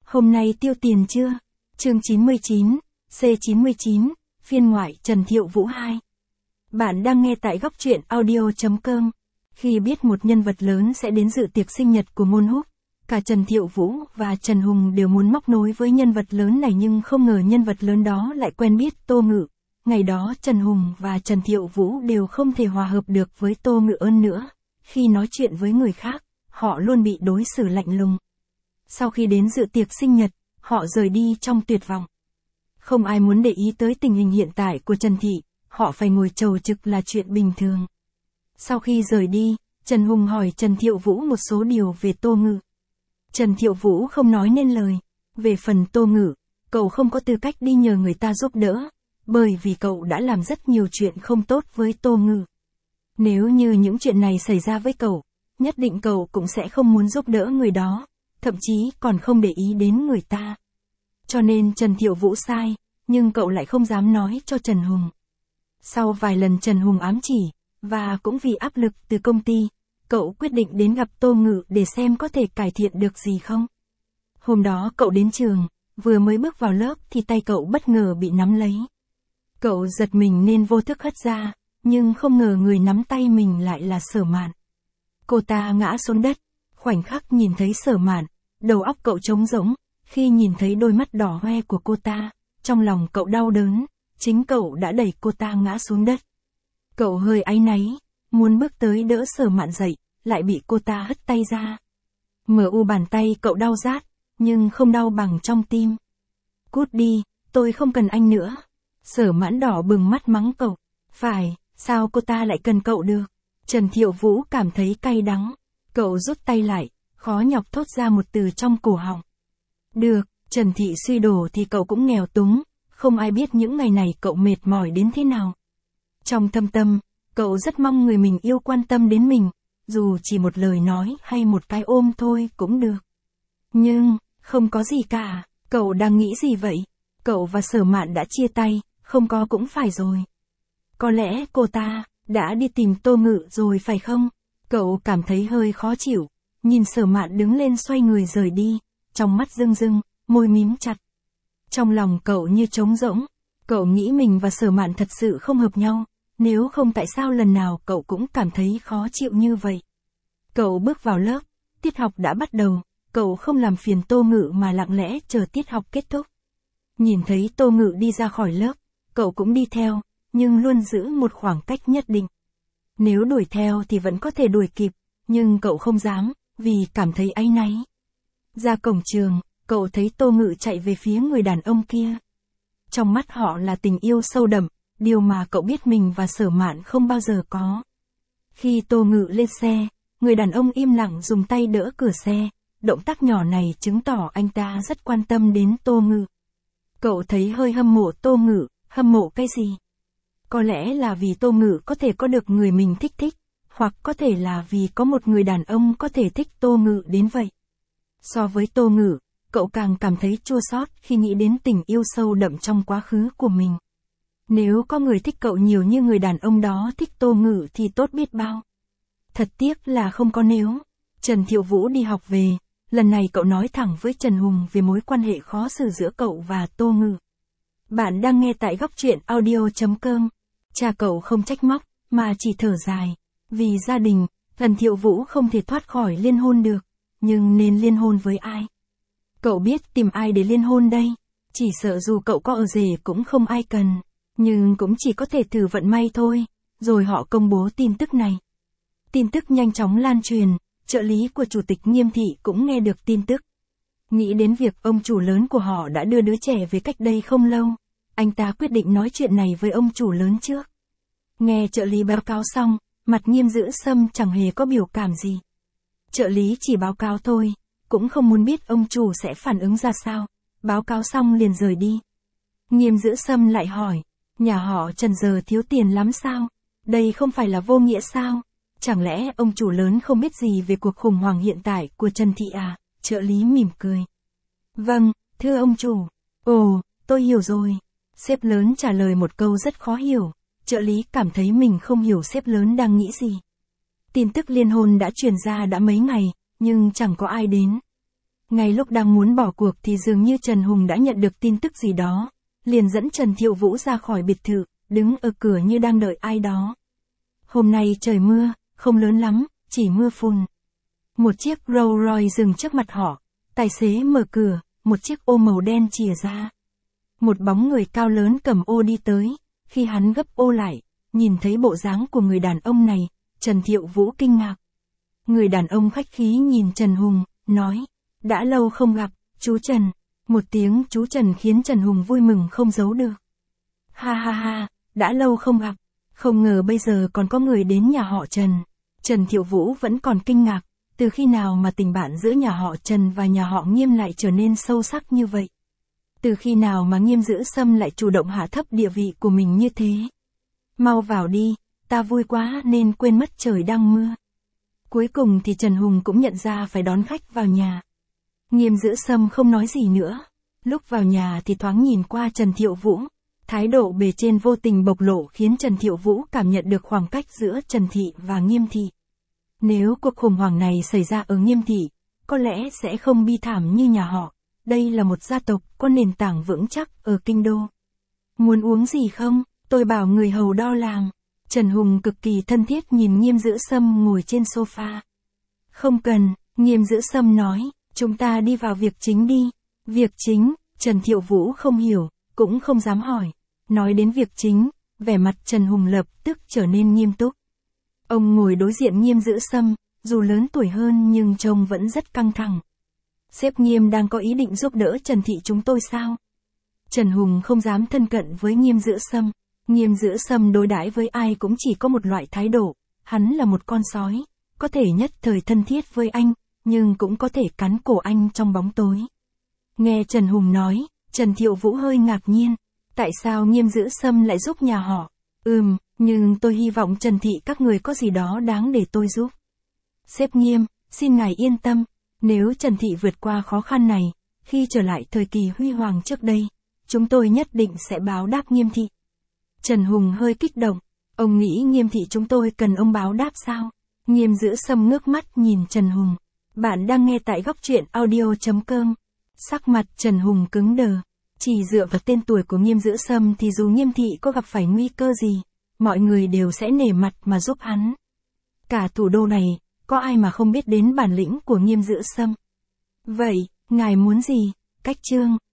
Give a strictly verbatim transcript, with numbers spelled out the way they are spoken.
Hôm nay tiêu tiền chưa? Chương chín mươi chín, C chín mươi chín, phiên ngoại Trần Thiệu Vũ hai. Bạn đang nghe tại góc truyện audio chấm com. Khi biết một nhân vật lớn sẽ đến dự tiệc sinh nhật của Moon Húc, cả Trần Thiệu Vũ và Trần Hùng đều muốn móc nối với nhân vật lớn này, nhưng không ngờ nhân vật lớn đó lại quen biết Tô Ngự. Ngày đó Trần Hùng và Trần Thiệu Vũ đều không thể hòa hợp được với Tô Ngự ơn nữa. Khi nói chuyện với người khác, họ luôn bị đối xử lạnh lùng. Sau khi đến dự tiệc sinh nhật, họ rời đi trong tuyệt vọng. Không ai muốn để ý tới tình hình hiện tại của Trần Thị, họ phải ngồi chầu trực là chuyện bình thường. Sau khi rời đi, Trần Hùng hỏi Trần Thiệu Vũ một số điều về Tô Ngự. Trần Thiệu Vũ không nói nên lời. Về phần Tô Ngự, cậu không có tư cách đi nhờ người ta giúp đỡ, bởi vì cậu đã làm rất nhiều chuyện không tốt với Tô Ngự. Nếu như những chuyện này xảy ra với cậu, nhất định cậu cũng sẽ không muốn giúp đỡ người đó, thậm chí còn không để ý đến người ta. Cho nên Trần Thiệu Vũ sai, nhưng cậu lại không dám nói cho Trần Hùng. Sau vài lần Trần Hùng ám chỉ, và cũng vì áp lực từ công ty, cậu quyết định đến gặp Tô Ngự để xem có thể cải thiện được gì không. Hôm đó cậu đến trường, vừa mới bước vào lớp thì tay cậu bất ngờ bị nắm lấy. Cậu giật mình nên vô thức hất ra, nhưng không ngờ người nắm tay mình lại là Sở Mạn. Cô ta ngã xuống đất, khoảnh khắc nhìn thấy Sở Mạn, đầu óc cậu trống rỗng, khi nhìn thấy đôi mắt đỏ hoe của cô ta, trong lòng cậu đau đớn, chính cậu đã đẩy cô ta ngã xuống đất. Cậu hơi áy náy, muốn bước tới đỡ Sở Mạn dậy, lại bị cô ta hất tay ra. Mờ u bàn tay cậu đau rát, nhưng không đau bằng trong tim. Cút đi, tôi không cần anh nữa. Sở Mạn đỏ bừng mắt mắng cậu. Phải, sao cô ta lại cần cậu được? Trần Thiệu Vũ cảm thấy cay đắng. Cậu rút tay lại, khó nhọc thốt ra một từ trong cổ họng. Được, Trần Thị suy đổ thì cậu cũng nghèo túng, không ai biết những ngày này cậu mệt mỏi đến thế nào. Trong thâm tâm, cậu rất mong người mình yêu quan tâm đến mình, dù chỉ một lời nói hay một cái ôm thôi cũng được. Nhưng, không có gì cả, cậu đang nghĩ gì vậy? Cậu và Sở Mạn đã chia tay, không có cũng phải rồi. Có lẽ cô ta đã đi tìm Tô Ngự rồi phải không? Cậu cảm thấy hơi khó chịu, nhìn Sở Mạn đứng lên xoay người rời đi, trong mắt rưng rưng, môi mím chặt. Trong lòng cậu như trống rỗng, cậu nghĩ mình và Sở Mạn thật sự không hợp nhau, nếu không tại sao lần nào cậu cũng cảm thấy khó chịu như vậy. Cậu bước vào lớp, tiết học đã bắt đầu, cậu không làm phiền Tô Ngự mà lặng lẽ chờ tiết học kết thúc. Nhìn thấy Tô Ngự đi ra khỏi lớp, cậu cũng đi theo, nhưng luôn giữ một khoảng cách nhất định. Nếu đuổi theo thì vẫn có thể đuổi kịp, nhưng cậu không dám, vì cảm thấy áy náy. Ra cổng trường, cậu thấy Tô Ngự chạy về phía người đàn ông kia. Trong mắt họ là tình yêu sâu đậm, điều mà cậu biết mình và Sở Mạn không bao giờ có. Khi Tô Ngự lên xe, người đàn ông im lặng dùng tay đỡ cửa xe, động tác nhỏ này chứng tỏ anh ta rất quan tâm đến Tô Ngự. Cậu thấy hơi hâm mộ Tô Ngự, hâm mộ cái gì? Có lẽ là vì Tô Ngự có thể có được người mình thích thích, hoặc có thể là vì có một người đàn ông có thể thích Tô Ngự đến vậy. So với Tô Ngự, cậu càng cảm thấy chua xót khi nghĩ đến tình yêu sâu đậm trong quá khứ của mình. Nếu có người thích cậu nhiều như người đàn ông đó thích Tô Ngự thì tốt biết bao. Thật tiếc là không có nếu. Trần Thiệu Vũ đi học về, lần này cậu nói thẳng với Trần Hùng về mối quan hệ khó xử giữa cậu và Tô Ngự. Bạn đang nghe tại góc truyện audio chấm com. Cha cậu không trách móc, mà chỉ thở dài. Vì gia đình, Trần Thiệu Vũ không thể thoát khỏi liên hôn được. Nhưng nên liên hôn với ai? Cậu biết tìm ai để liên hôn đây? Chỉ sợ dù cậu có ở rể cũng không ai cần. Nhưng cũng chỉ có thể thử vận may thôi. Rồi họ công bố tin tức này. Tin tức nhanh chóng lan truyền, trợ lý của chủ tịch Nghiêm Thị cũng nghe được tin tức. Nghĩ đến việc ông chủ lớn của họ đã đưa đứa trẻ về cách đây không lâu, anh ta quyết định nói chuyện này với ông chủ lớn trước. Nghe trợ lý báo cáo xong, mặt Nghiêm Giữ Sâm chẳng hề có biểu cảm gì. Trợ lý chỉ báo cáo thôi, cũng không muốn biết ông chủ sẽ phản ứng ra sao, báo cáo xong liền rời đi. Nghiêm Giữ Sâm lại hỏi, nhà họ Trần giờ thiếu tiền lắm sao? Đây không phải là vô nghĩa sao? Chẳng lẽ ông chủ lớn không biết gì về cuộc khủng hoảng hiện tại của Trần Thị à? Trợ lý mỉm cười. Vâng, thưa ông chủ. Ồ, tôi hiểu rồi. Sếp lớn trả lời một câu rất khó hiểu. Trợ lý cảm thấy mình không hiểu sếp lớn đang nghĩ gì. Tin tức liên hôn đã truyền ra đã mấy ngày, nhưng chẳng có ai đến. Ngay lúc đang muốn bỏ cuộc thì dường như Trần Hùng đã nhận được tin tức gì đó, liền dẫn Trần Thiệu Vũ ra khỏi biệt thự, đứng ở cửa như đang đợi ai đó. Hôm nay trời mưa, không lớn lắm, chỉ mưa phùn. Một chiếc Rolls Royce dừng trước mặt họ, tài xế mở cửa, một chiếc ô màu đen chìa ra. Một bóng người cao lớn cầm ô đi tới, khi hắn gấp ô lại, nhìn thấy bộ dáng của người đàn ông này, Trần Thiệu Vũ kinh ngạc. Người đàn ông khách khí nhìn Trần Hùng, nói, đã lâu không gặp, chú Trần. Một tiếng chú Trần khiến Trần Hùng vui mừng không giấu được. Ha ha ha, đã lâu không gặp, không ngờ bây giờ còn có người đến nhà họ Trần. Trần Thiệu Vũ vẫn còn kinh ngạc, từ khi nào mà tình bạn giữa nhà họ Trần và nhà họ Nghiêm lại trở nên sâu sắc như vậy. Từ khi nào mà Nghiêm Giữ Sâm lại chủ động hạ thấp địa vị của mình như thế. Mau vào đi, ta vui quá nên quên mất trời đang mưa. Cuối cùng thì Trần Hùng cũng nhận ra phải đón khách vào nhà. Nghiêm Giữ Sâm không nói gì nữa. Lúc vào nhà thì thoáng nhìn qua Trần Thiệu Vũ. Thái độ bề trên vô tình bộc lộ khiến Trần Thiệu Vũ cảm nhận được khoảng cách giữa Trần Thị và Nghiêm Thị. Nếu cuộc khủng hoảng này xảy ra ở Nghiêm Thị, có lẽ sẽ không bi thảm như nhà họ. Đây là một gia tộc có nền tảng vững chắc ở kinh đô. Muốn uống gì không? Tôi bảo người hầu đo làm. Trần Hùng cực kỳ thân thiết nhìn Nghiêm Giữ Sâm ngồi trên sofa. Không cần, Nghiêm Giữ Sâm nói, chúng ta đi vào việc chính đi. Việc chính, Trần Thiệu Vũ không hiểu, cũng không dám hỏi. Nói đến việc chính, vẻ mặt Trần Hùng lập tức trở nên nghiêm túc. Ông ngồi đối diện Nghiêm Giữ Sâm, dù lớn tuổi hơn nhưng trông vẫn rất căng thẳng. Sếp Nghiêm đang có ý định giúp đỡ Trần Thị chúng tôi sao? Trần Hùng không dám thân cận với Nghiêm Giữ Sâm. Nghiêm Giữ Sâm đối đãi với ai cũng chỉ có một loại thái độ, hắn là một con sói, có thể nhất thời thân thiết với anh, nhưng cũng có thể cắn cổ anh trong bóng tối. Nghe Trần Hùng nói, Trần Thiệu Vũ hơi ngạc nhiên, tại sao Nghiêm Giữ Sâm lại giúp nhà họ? Ừm, nhưng tôi hy vọng Trần Thị các người có gì đó đáng để tôi giúp. Sếp Nghiêm, xin ngài yên tâm, nếu Trần Thị vượt qua khó khăn này, khi trở lại thời kỳ huy hoàng trước đây, chúng tôi nhất định sẽ báo đáp Nghiêm Thị. Trần Hùng hơi kích động, ông nghĩ Nghiêm Thị chúng tôi cần ông báo đáp sao? Nghiêm Giữ Sâm ngước mắt nhìn Trần Hùng. Bạn đang nghe tại góc truyện audio chấm com. Sắc mặt Trần Hùng cứng đờ. Chỉ dựa vào tên tuổi của Nghiêm Giữ Sâm thì dù Nghiêm Thị có gặp phải nguy cơ gì, mọi người đều sẽ nể mặt mà giúp hắn. Cả thủ đô này, có ai mà không biết đến bản lĩnh của Nghiêm Giữ Sâm. Vậy, ngài muốn gì? Cách chương.